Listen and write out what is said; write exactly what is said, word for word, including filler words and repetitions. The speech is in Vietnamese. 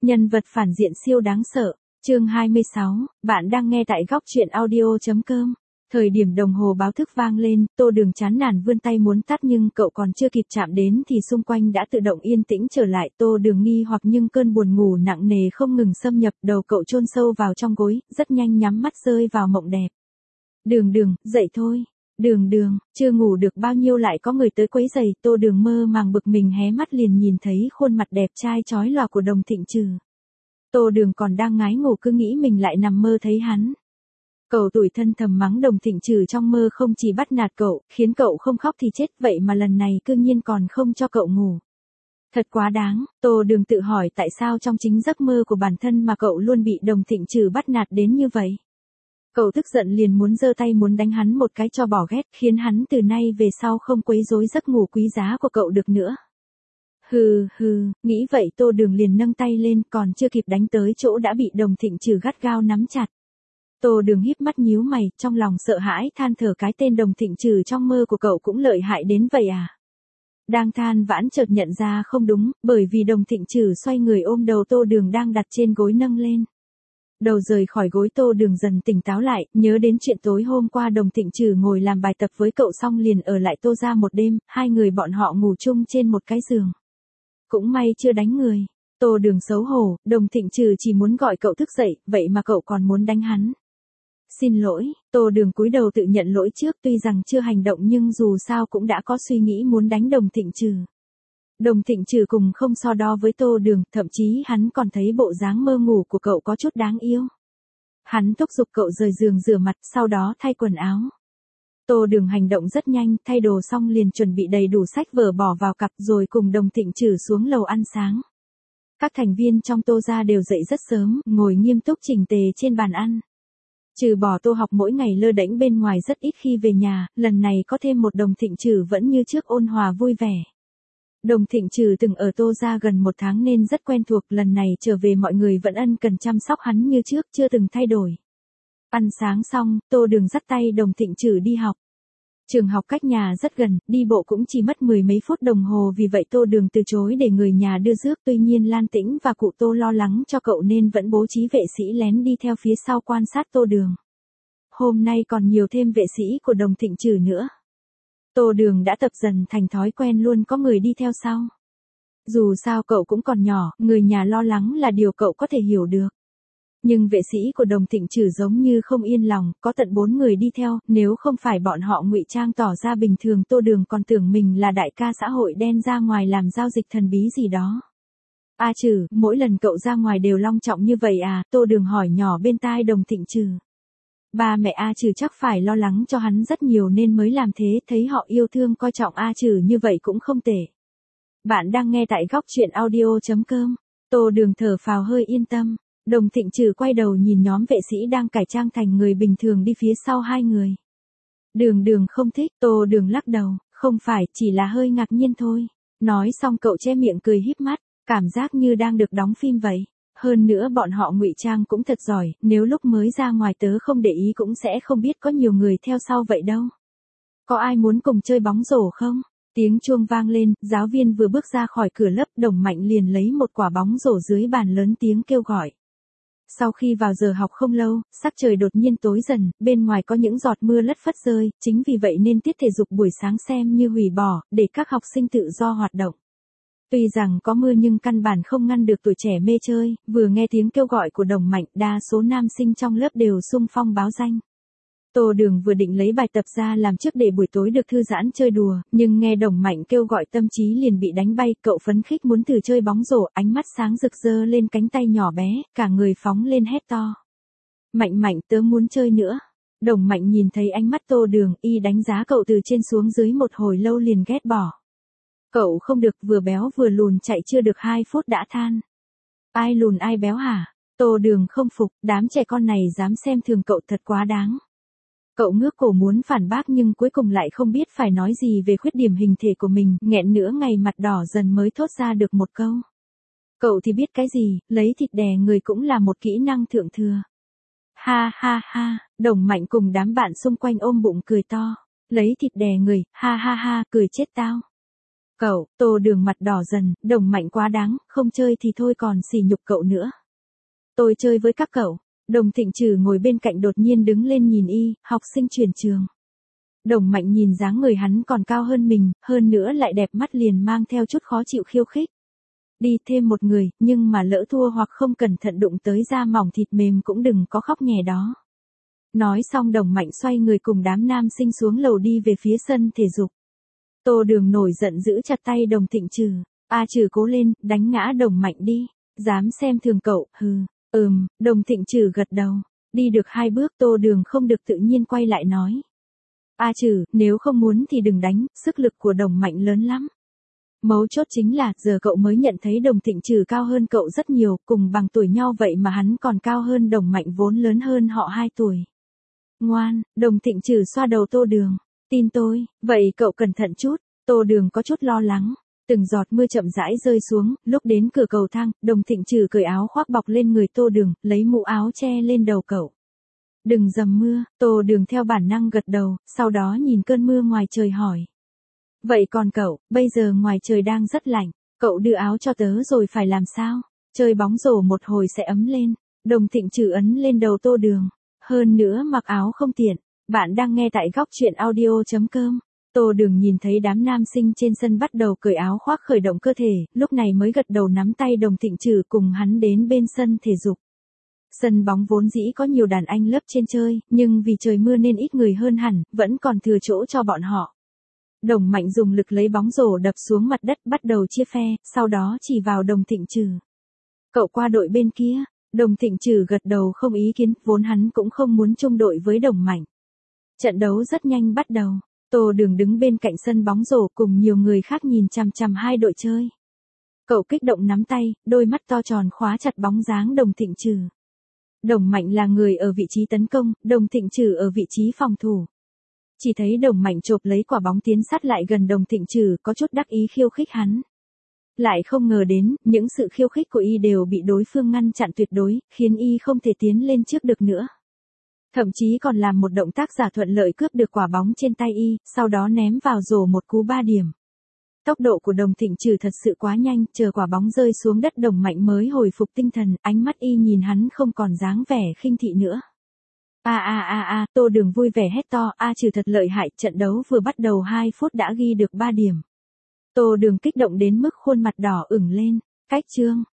Nhân vật phản diện siêu đáng sợ. Chương hai mươi sáu, bạn đang nghe tại góc truyện audio chấm com. Thời điểm đồng hồ báo thức vang lên, Tô Đường chán nản vươn tay muốn tắt nhưng cậu còn chưa kịp chạm đến thì xung quanh đã tự động yên tĩnh trở lại. Tô Đường nghi hoặc nhưng cơn buồn ngủ nặng nề không ngừng xâm nhập, đầu cậu chôn sâu vào trong gối, rất nhanh nhắm mắt rơi vào mộng đẹp. Đường Đường, dậy thôi. Đường Đường, chưa ngủ được bao nhiêu lại có người tới quấy rầy. Tô Đường mơ màng bực mình hé mắt liền nhìn thấy khuôn mặt đẹp trai chói lòa của Đồng Thịnh Trừ. Tô Đường còn đang ngái ngủ cứ nghĩ mình lại nằm mơ thấy hắn. Cậu tủi thân thầm mắng Đồng Thịnh Trừ trong mơ không chỉ bắt nạt cậu, khiến cậu không khóc thì chết, vậy mà lần này cư nhiên còn không cho cậu ngủ. Thật quá đáng. Tô Đường tự hỏi tại sao trong chính giấc mơ của bản thân mà cậu luôn bị Đồng Thịnh Trừ bắt nạt đến như vậy. Cậu tức giận liền muốn giơ tay muốn đánh hắn một cái cho bỏ ghét, khiến hắn từ nay về sau không quấy rối giấc ngủ quý giá của cậu được nữa. Hừ hừ, nghĩ vậy Tô Đường liền nâng tay lên, còn chưa kịp đánh tới chỗ đã bị Đồng Thịnh Trừ gắt gao nắm chặt. Tô Đường híp mắt nhíu mày, trong lòng sợ hãi than thở, cái tên Đồng Thịnh Trừ trong mơ của cậu cũng lợi hại đến vậy à. Đang than vãn chợt nhận ra không đúng, bởi vì Đồng Thịnh Trừ xoay người ôm đầu Tô Đường đang đặt trên gối nâng lên. Đầu rời khỏi gối, Tô Đường dần tỉnh táo lại, nhớ đến chuyện tối hôm qua Đồng Thịnh Trừ ngồi làm bài tập với cậu xong liền ở lại Tô gia một đêm, hai người bọn họ ngủ chung trên một cái giường. Cũng may chưa đánh người. Tô Đường xấu hổ, Đồng Thịnh Trừ chỉ muốn gọi cậu thức dậy, vậy mà cậu còn muốn đánh hắn. Xin lỗi. Tô Đường cúi đầu tự nhận lỗi trước, tuy rằng chưa hành động nhưng dù sao cũng đã có suy nghĩ muốn đánh Đồng Thịnh Trừ. Đồng Thịnh Trừ cùng không so đo với Tô Đường, thậm chí hắn còn thấy bộ dáng mơ ngủ của cậu có chút đáng yêu. Hắn thúc giục cậu rời giường rửa mặt, sau đó thay quần áo. Tô Đường hành động rất nhanh, thay đồ xong liền chuẩn bị đầy đủ sách vở bỏ vào cặp rồi cùng Đồng Thịnh Trừ xuống lầu ăn sáng. Các thành viên trong Tô gia đều dậy rất sớm, ngồi nghiêm túc chỉnh tề trên bàn ăn. Trừ bỏ Tô Học mỗi ngày lơ đễnh bên ngoài rất ít khi về nhà, lần này có thêm một Đồng Thịnh Trừ vẫn như trước ôn hòa vui vẻ. Đồng Thịnh Trừ từng ở Tô gia gần một tháng nên rất quen thuộc, lần này trở về mọi người vẫn ân cần chăm sóc hắn như trước, chưa từng thay đổi. Ăn sáng xong, Tô Đường dắt tay Đồng Thịnh Trừ đi học. Trường học cách nhà rất gần, đi bộ cũng chỉ mất mười mấy phút đồng hồ, vì vậy Tô Đường từ chối để người nhà đưa rước, tuy nhiên Lan Tĩnh và cụ Tô lo lắng cho cậu nên vẫn bố trí vệ sĩ lén đi theo phía sau quan sát Tô Đường. Hôm nay còn nhiều thêm vệ sĩ của Đồng Thịnh Trừ nữa. Tô Đường đã tập dần thành thói quen luôn có người đi theo sau. Dù sao cậu cũng còn nhỏ, người nhà lo lắng là điều cậu có thể hiểu được. Nhưng vệ sĩ của Đồng Thịnh Trừ giống như không yên lòng, có tận bốn người đi theo, nếu không phải bọn họ ngụy trang tỏ ra bình thường Tô Đường còn tưởng mình là đại ca xã hội đen ra ngoài làm giao dịch thần bí gì đó. A Trừ, mỗi lần cậu ra ngoài đều long trọng như vậy à? Tô Đường hỏi nhỏ bên tai Đồng Thịnh Trừ. Ba mẹ A Trừ chắc phải lo lắng cho hắn rất nhiều nên mới làm thế, thấy họ yêu thương coi trọng A Trừ như vậy cũng không tệ. Bạn đang nghe tại góc truyện audio chấm com. Tô Đường thở phào hơi yên tâm. Đồng Thịnh Trừ quay đầu nhìn nhóm vệ sĩ đang cải trang thành người bình thường đi phía sau hai người. Đường Đường không thích. Tô Đường lắc đầu, không phải, chỉ là hơi ngạc nhiên thôi. Nói xong cậu che miệng cười híp mắt, cảm giác như đang được đóng phim vậy. Hơn nữa bọn họ ngụy trang cũng thật giỏi, nếu lúc mới ra ngoài tớ không để ý cũng sẽ không biết có nhiều người theo sau vậy đâu. Có ai muốn cùng chơi bóng rổ không? Tiếng chuông vang lên, giáo viên vừa bước ra khỏi cửa lớp, Đồng Mạnh liền lấy một quả bóng rổ dưới bàn lớn tiếng kêu gọi. Sau khi vào giờ học không lâu, sắc trời đột nhiên tối dần, bên ngoài có những giọt mưa lất phất rơi, chính vì vậy nên tiết thể dục buổi sáng xem như hủy bỏ, để các học sinh tự do hoạt động. Tuy rằng có mưa nhưng căn bản không ngăn được tuổi trẻ mê chơi, vừa nghe tiếng kêu gọi của Đồng Mạnh, đa số nam sinh trong lớp đều xung phong báo danh. Tô Đường vừa định lấy bài tập ra làm trước để buổi tối được thư giãn chơi đùa, nhưng nghe Đồng Mạnh kêu gọi tâm trí liền bị đánh bay, cậu phấn khích muốn thử chơi bóng rổ, ánh mắt sáng rực rơ lên cánh tay nhỏ bé, cả người phóng lên hét to. Mạnh Mạnh, tớ muốn chơi nữa. Đồng Mạnh nhìn thấy ánh mắt Tô Đường, y đánh giá cậu từ trên xuống dưới một hồi lâu liền ghét bỏ. Cậu không được, vừa béo vừa lùn, chạy chưa được hai phút đã than. Ai lùn ai béo hả? Tô Đường không phục, đám trẻ con này dám xem thường cậu thật quá đáng. Cậu ngước cổ muốn phản bác nhưng cuối cùng lại không biết phải nói gì về khuyết điểm hình thể của mình, nghẹn nửa ngày mặt đỏ dần mới thốt ra được một câu. Cậu thì biết cái gì, lấy thịt đè người cũng là một kỹ năng thượng thừa. Ha ha ha, Đồng Mạnh cùng đám bạn xung quanh ôm bụng cười to. Lấy thịt đè người, ha ha ha, cười chết tao. Cậu, Tô Đường mặt đỏ dần, Đồng Mạnh quá đáng, không chơi thì thôi còn sỉ nhục cậu nữa. Tôi chơi với các cậu. Đồng Thịnh Trừ ngồi bên cạnh đột nhiên đứng lên nhìn y, học sinh chuyển trường. Đồng Mạnh nhìn dáng người hắn còn cao hơn mình, hơn nữa lại đẹp mắt liền mang theo chút khó chịu khiêu khích. Đi thêm một người, nhưng mà lỡ thua hoặc không cẩn thận đụng tới da mỏng thịt mềm cũng đừng có khóc nhè đó. Nói xong Đồng Mạnh xoay người cùng đám nam sinh xuống lầu đi về phía sân thể dục. Tô Đường nổi giận giữ chặt tay Đồng Thịnh Trừ. A Trừ cố lên, đánh ngã Đồng Mạnh đi. Dám xem thường cậu, hừ. Ừm, Đồng Thịnh Trừ gật đầu. Đi được hai bước Tô Đường không được tự nhiên quay lại nói. A Trừ, nếu không muốn thì đừng đánh, sức lực của Đồng Mạnh lớn lắm. Mấu chốt chính là, giờ cậu mới nhận thấy Đồng Thịnh Trừ cao hơn cậu rất nhiều, cùng bằng tuổi nhau vậy mà hắn còn cao hơn Đồng Mạnh vốn lớn hơn họ hai tuổi. Ngoan, Đồng Thịnh Trừ xoa đầu Tô Đường. Tin tôi, vậy cậu cẩn thận chút. Tô Đường có chút lo lắng. Từng giọt mưa chậm rãi rơi xuống, lúc đến cửa cầu thang, Đồng Thịnh Trừ cởi áo khoác bọc lên người Tô Đường, lấy mũ áo che lên đầu cậu. Đừng dầm mưa, Tô Đường theo bản năng gật đầu, sau đó nhìn cơn mưa ngoài trời hỏi. Vậy còn cậu, bây giờ ngoài trời đang rất lạnh, cậu đưa áo cho tớ rồi phải làm sao? Chơi bóng rổ một hồi sẽ ấm lên. Đồng Thịnh Trừ ấn lên đầu Tô Đường. Hơn nữa mặc áo không tiện. Bạn đang nghe tại góc truyện audio chấm com. Tô Đường nhìn thấy đám nam sinh trên sân bắt đầu cởi áo khoác khởi động cơ thể, lúc này mới gật đầu nắm tay Đồng Thịnh Trừ cùng hắn đến bên sân thể dục. Sân bóng vốn dĩ có nhiều đàn anh lớp trên chơi, nhưng vì trời mưa nên ít người hơn hẳn, vẫn còn thừa chỗ cho bọn họ. Đồng Mạnh dùng lực lấy bóng rổ đập xuống mặt đất bắt đầu chia phe, sau đó chỉ vào Đồng Thịnh Trừ. Cậu qua đội bên kia. Đồng Thịnh Trừ gật đầu không ý kiến, vốn hắn cũng không muốn chung đội với Đồng Mạnh. Trận đấu rất nhanh bắt đầu. Tô Đường đứng bên cạnh sân bóng rổ cùng nhiều người khác nhìn chằm chằm hai đội chơi. Cậu kích động nắm tay, đôi mắt to tròn khóa chặt bóng dáng Đồng Thịnh Trừ. Đồng Mạnh là người ở vị trí tấn công, Đồng Thịnh Trừ ở vị trí phòng thủ. Chỉ thấy Đồng Mạnh chộp lấy quả bóng tiến sát lại gần Đồng Thịnh Trừ, có chút đắc ý khiêu khích hắn. Lại không ngờ đến, những sự khiêu khích của y đều bị đối phương ngăn chặn tuyệt đối, khiến y không thể tiến lên trước được nữa. Thậm chí còn làm một động tác giả thuận lợi cướp được quả bóng trên tay y, sau đó ném vào rổ một cú ba điểm. Tốc độ của Đồng Thịnh Trừ thật sự quá nhanh, chờ quả bóng rơi xuống đất Đồng Mạnh mới hồi phục tinh thần, ánh mắt y nhìn hắn không còn dáng vẻ khinh thị nữa. A a a a, Tô Đường vui vẻ hét to, A Trừ thật lợi hại, trận đấu vừa bắt đầu hai phút đã ghi được ba điểm. Tô Đường kích động đến mức khuôn mặt đỏ ửng lên. Cách chương